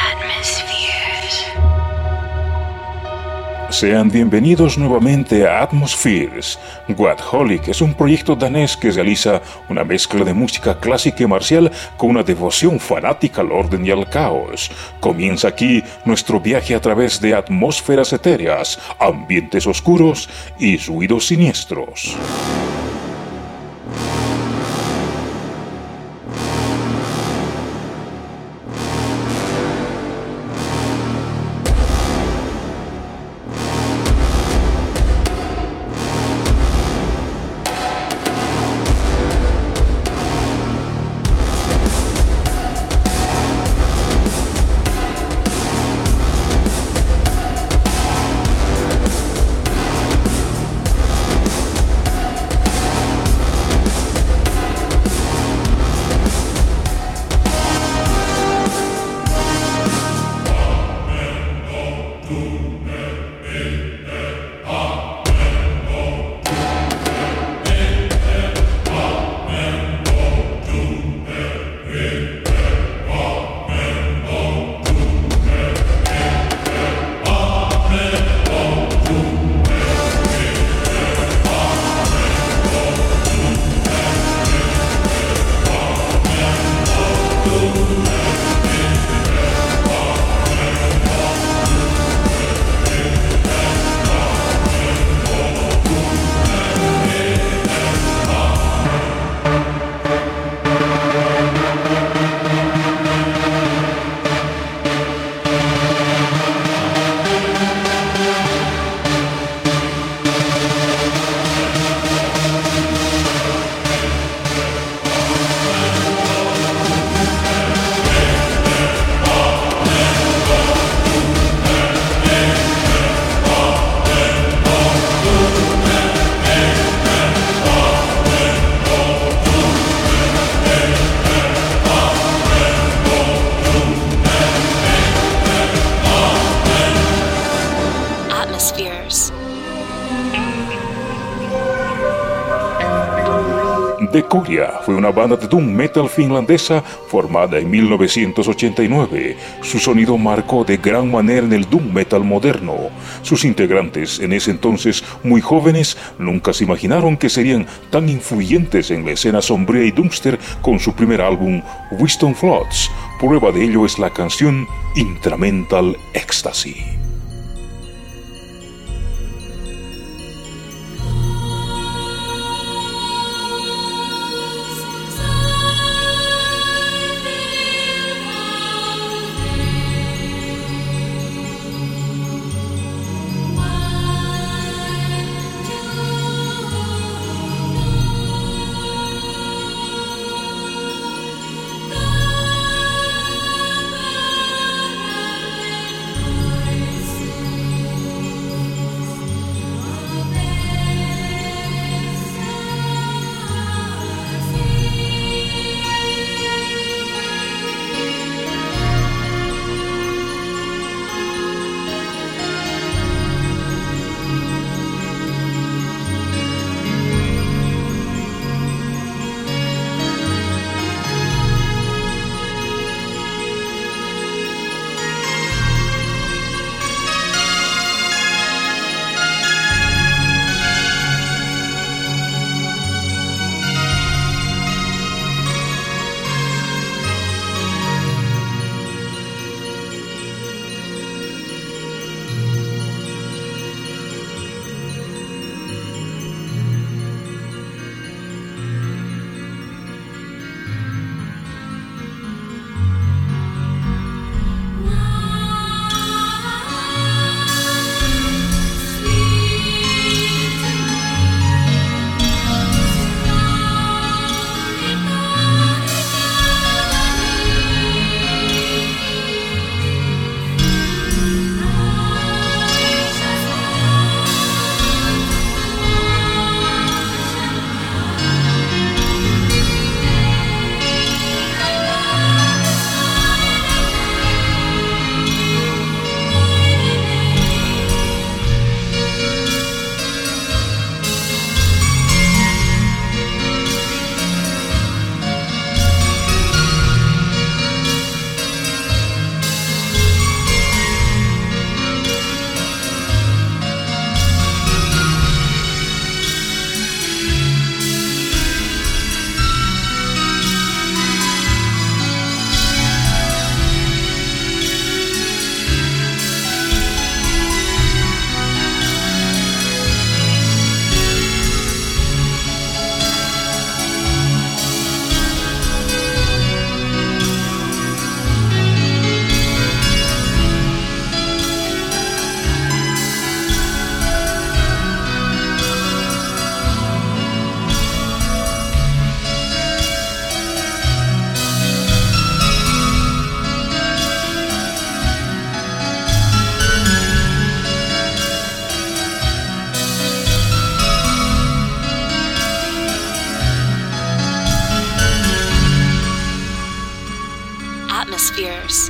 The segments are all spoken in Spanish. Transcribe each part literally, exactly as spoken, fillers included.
Sean bienvenidos nuevamente a Atmospheres. Guadholic es un proyecto danés que realiza una mezcla de música clásica y marcial con una devoción fanática al orden y al caos. Comienza aquí nuestro viaje a través de atmósferas etéreas, ambientes oscuros y ruidos siniestros. Decoria fue una banda de doom metal finlandesa formada en mil novecientos ochenta y nueve. Su sonido marcó de gran manera en el doom metal moderno. Sus integrantes, en ese entonces muy jóvenes, nunca se imaginaron que serían tan influyentes en la escena sombría y doomster con su primer álbum, Wisdom Floods. Prueba de ello es la canción Intramental Ecstasy. Atmospheres.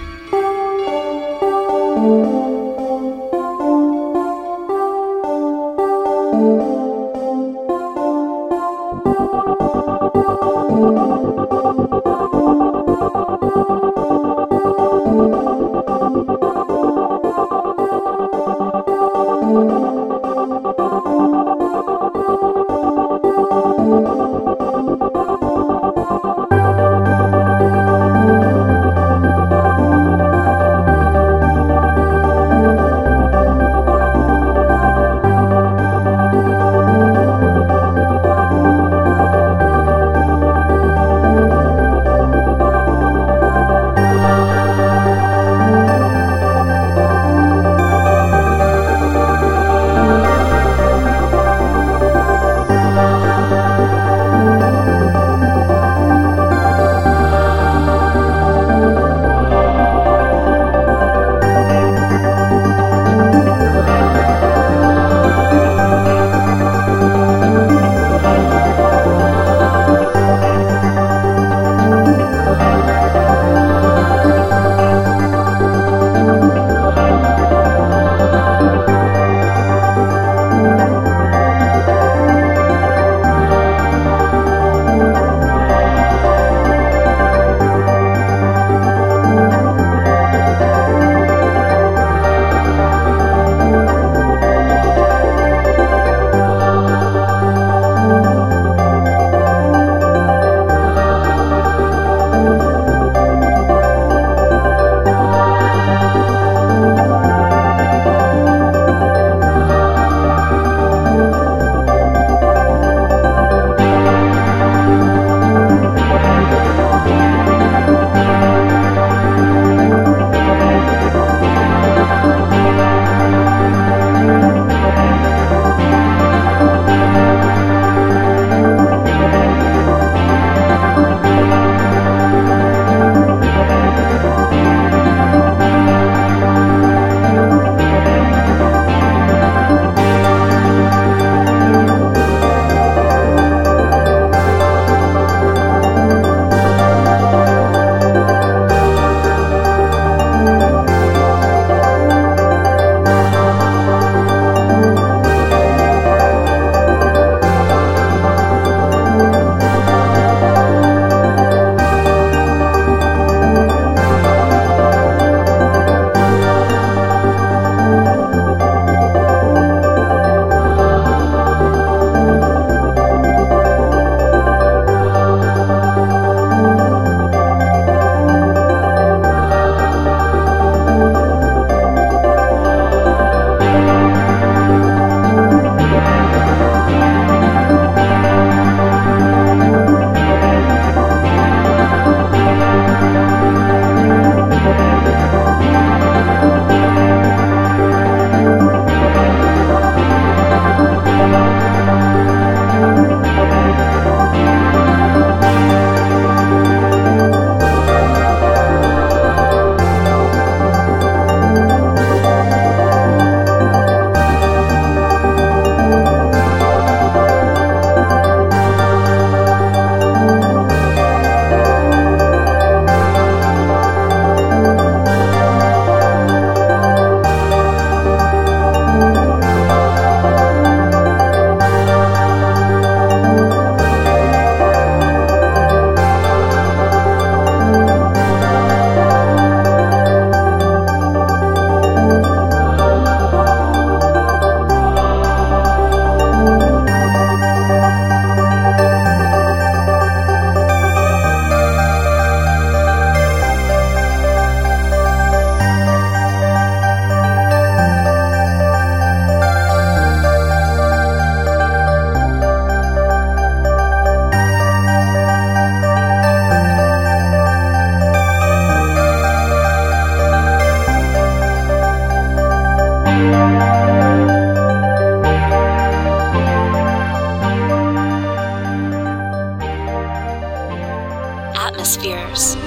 Atmospheres.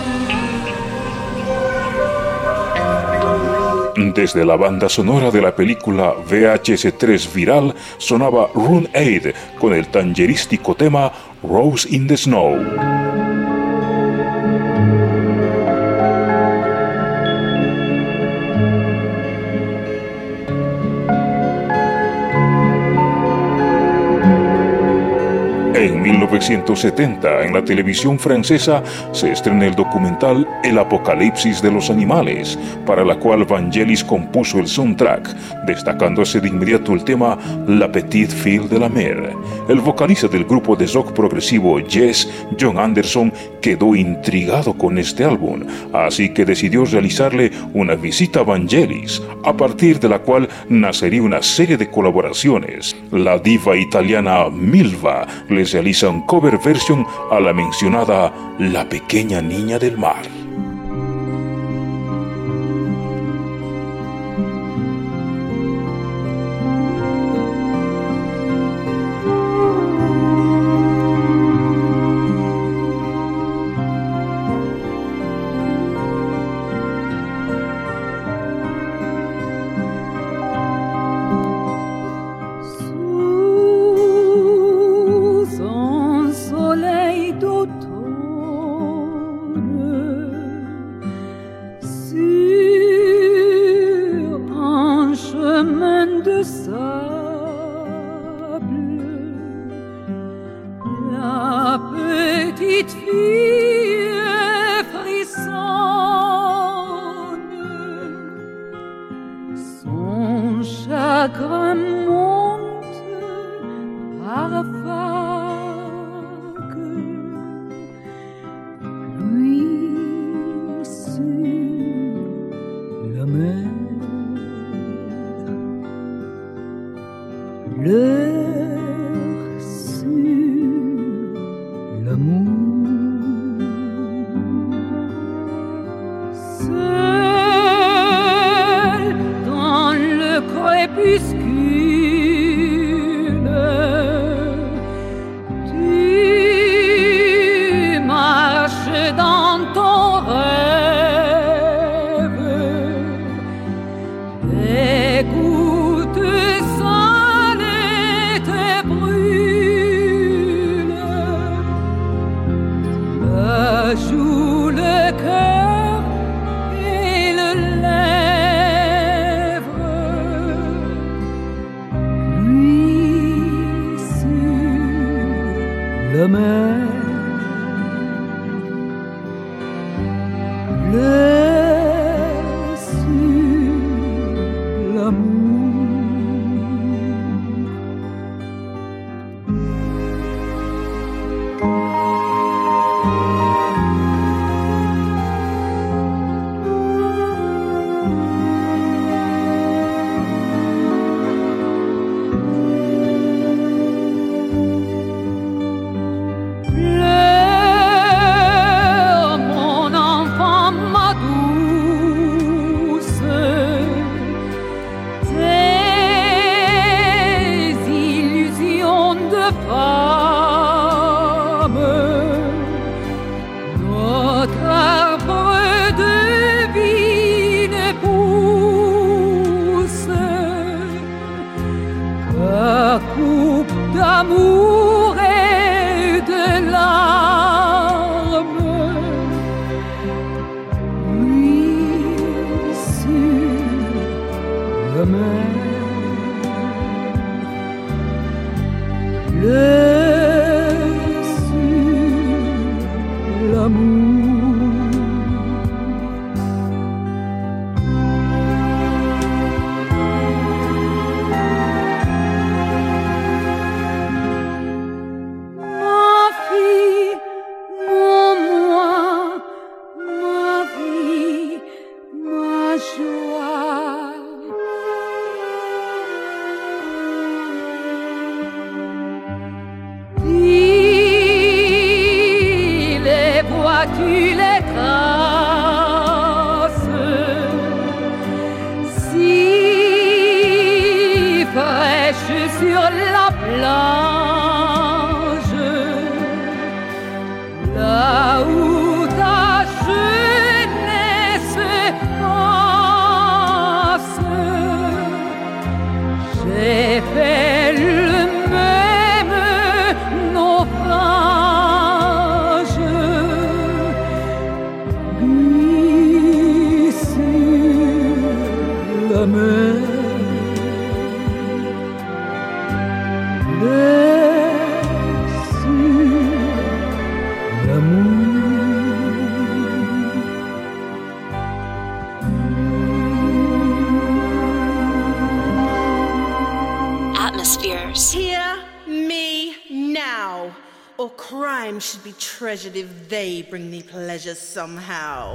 Desde la banda sonora de la película V H S tres Viral sonaba Rune Aid con el tangerístico tema Rose in the Snow. En mil novecientos setenta, en la televisión francesa, se estrena el documental El Apocalipsis de los Animales, para la cual Vangelis compuso el soundtrack, destacándose de inmediato el tema La Petite Fille de la Mer. El vocalista del grupo de rock progresivo Yes, Jon Anderson, quedó intrigado con este álbum, así que decidió realizarle una visita a Vangelis, a partir de la cual nacería una serie de colaboraciones. La diva italiana Milva les realiza un cover version a la mencionada La Pequeña Niña del Mar. Le or crime should be treasured if they bring me pleasure somehow.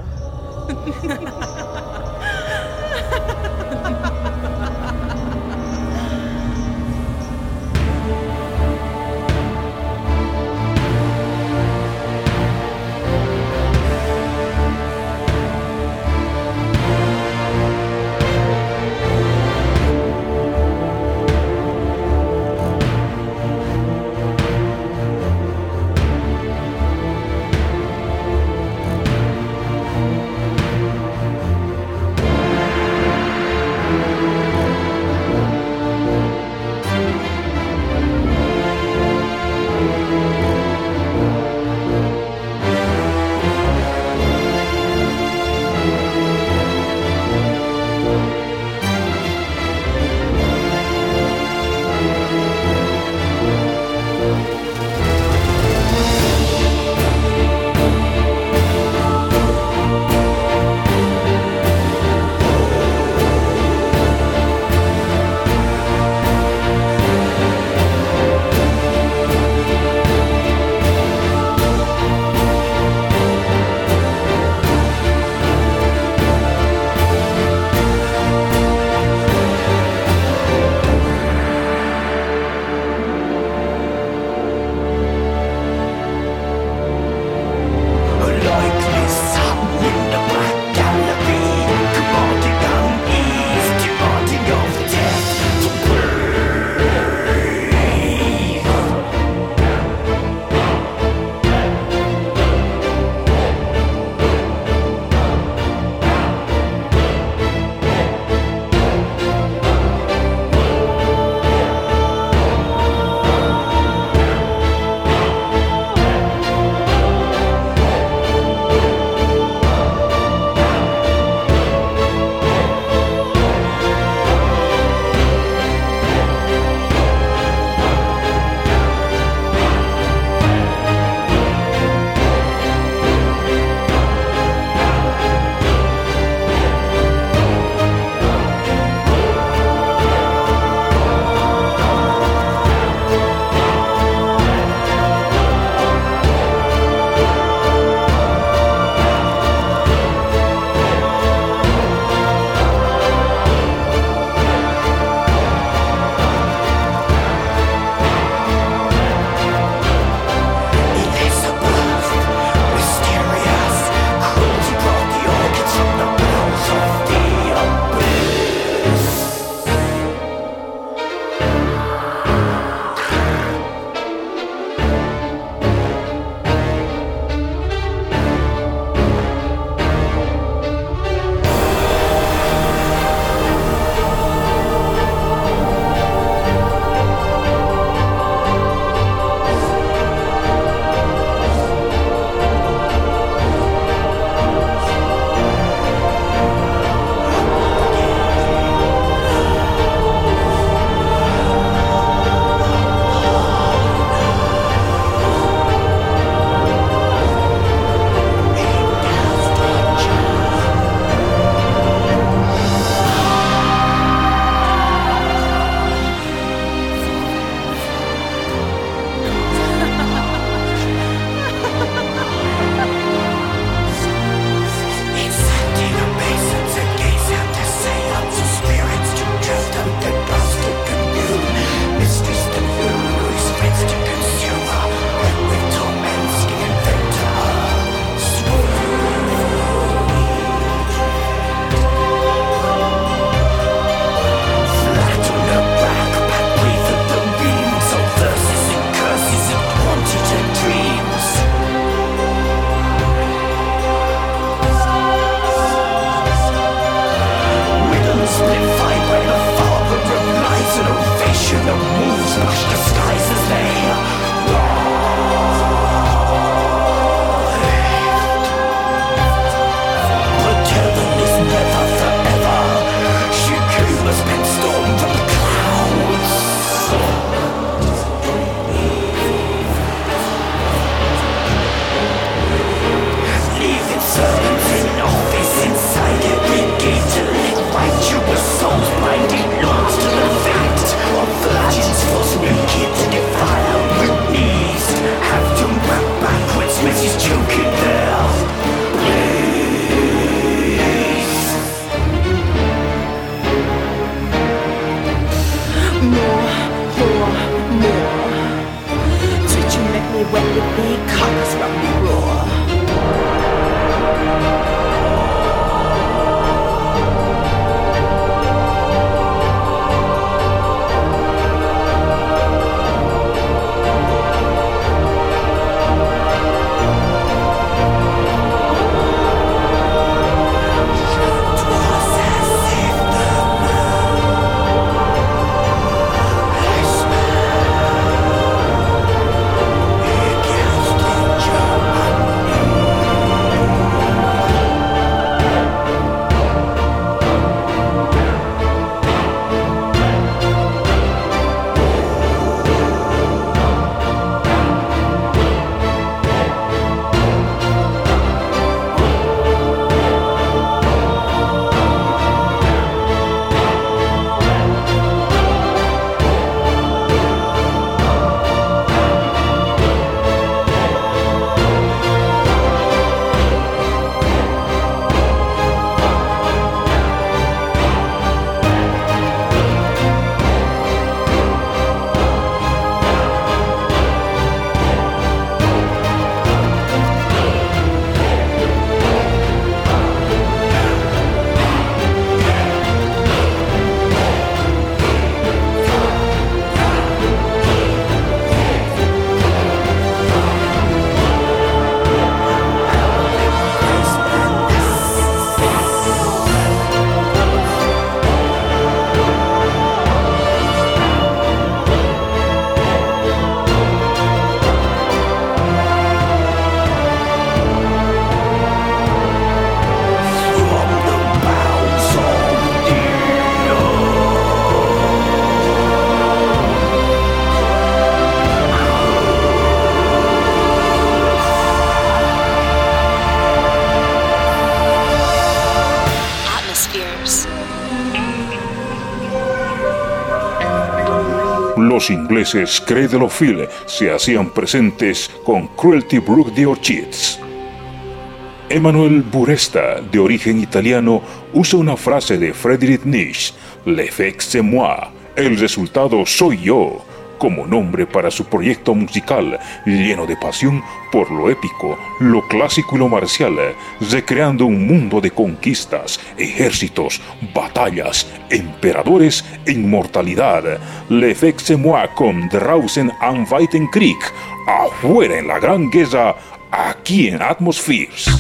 Los ingleses Cradle of Filth se hacían presentes con Cruelty Brook the Orchids. Emmanuel Buresta, de origen italiano, usa una frase de Friedrich Nietzsche, "L'effet c'est moi", el resultado soy yo, como nombre para su proyecto musical, lleno de pasión por lo épico, lo clásico y lo marcial, recreando un mundo de conquistas, ejércitos, batallas, emperadores e inmortalidad. L'effet c'est moi con Draußen am Weiten Krieg, afuera en la Gran Guerra, aquí en Atmospheres.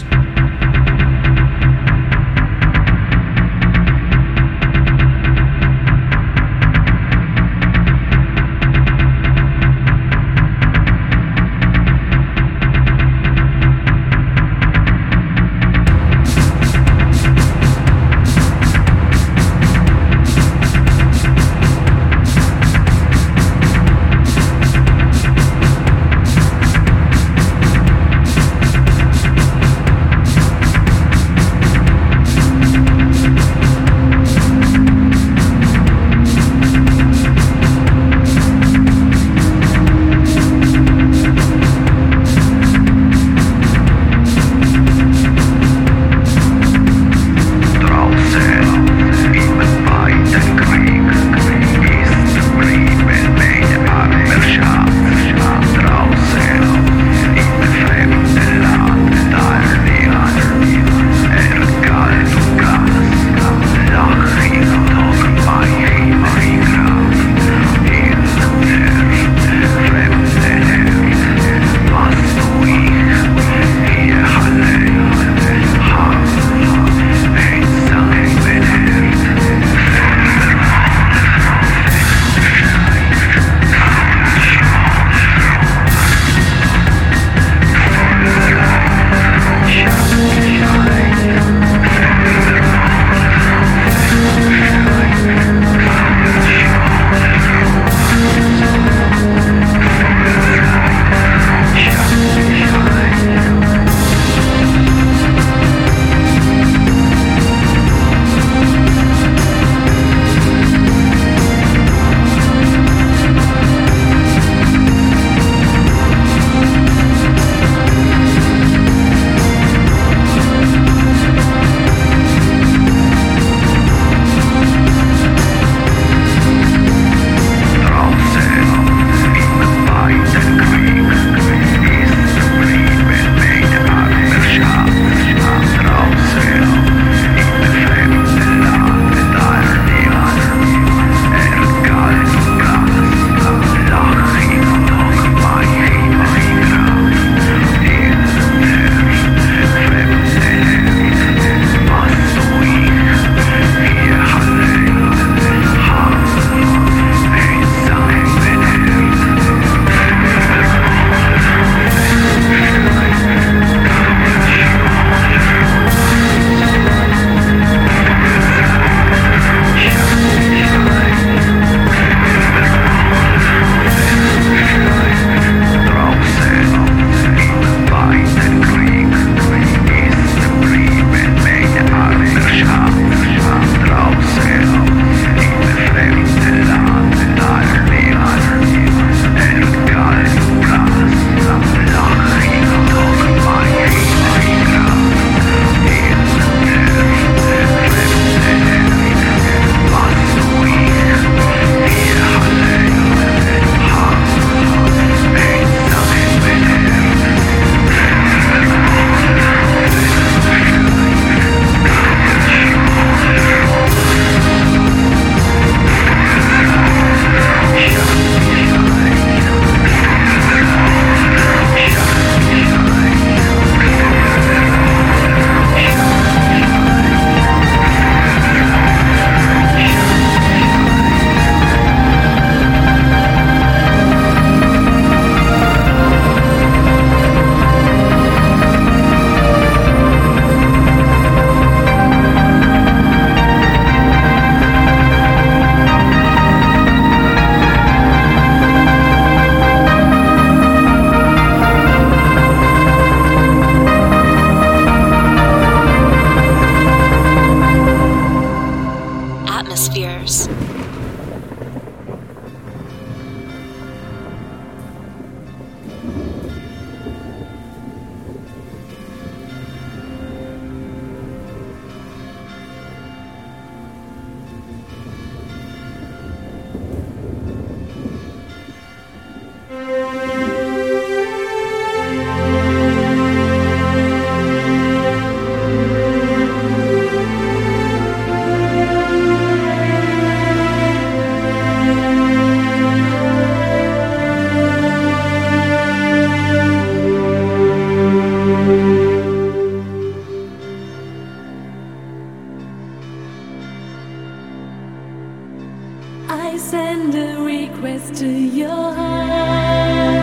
I send a request to your heart.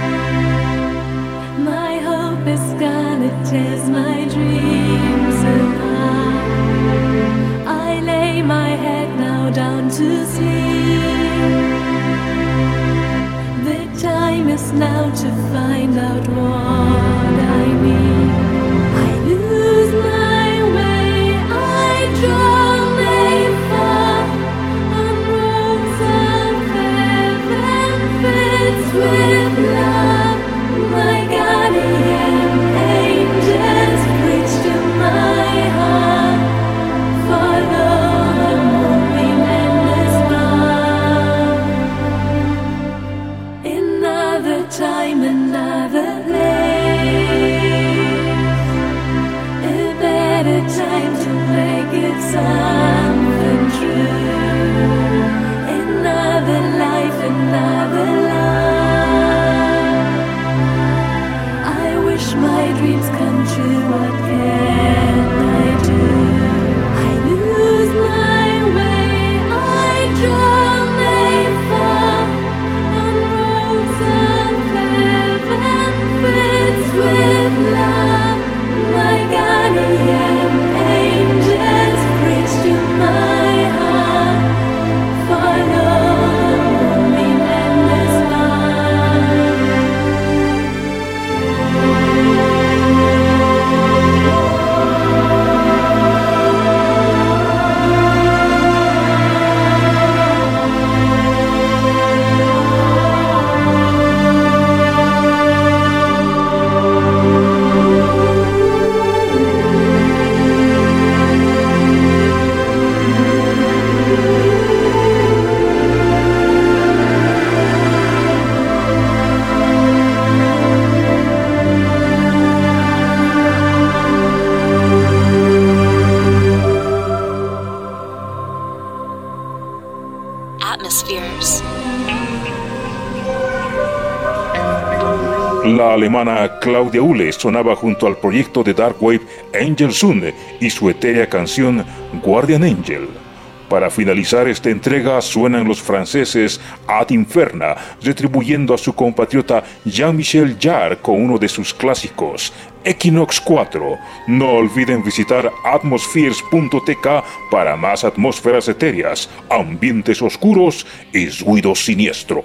My hope is gone, it tears my dreams apart. I lay my head now down to sleep. The time is now to find out what I need. I lose my way, I journey far on roads of heaven filled with love. My guardian angels preach to my heart. Follow the moonbeam and the star. Another time, another place, a better time to make it something true. Another life, another love. I wish my dreams come true. What can I do? I lose my way, I journey far on roads of heaven filled with love. My guardian angels preach to my heart. Follow the moonbeam and the star. Atmospheres. La alemana Claudia Uhle sonaba junto al proyecto de Dark Wave Angel Sun y su etérea canción Guardian Angel. Para finalizar esta entrega suenan los franceses Ad Inferna, retribuyendo a su compatriota Jean-Michel Jarre con uno de sus clásicos, Equinox cuatro. No olviden visitar atmospheres punto t k para más atmósferas etéreas, ambientes oscuros y ruidos siniestros.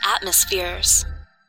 atmospheres.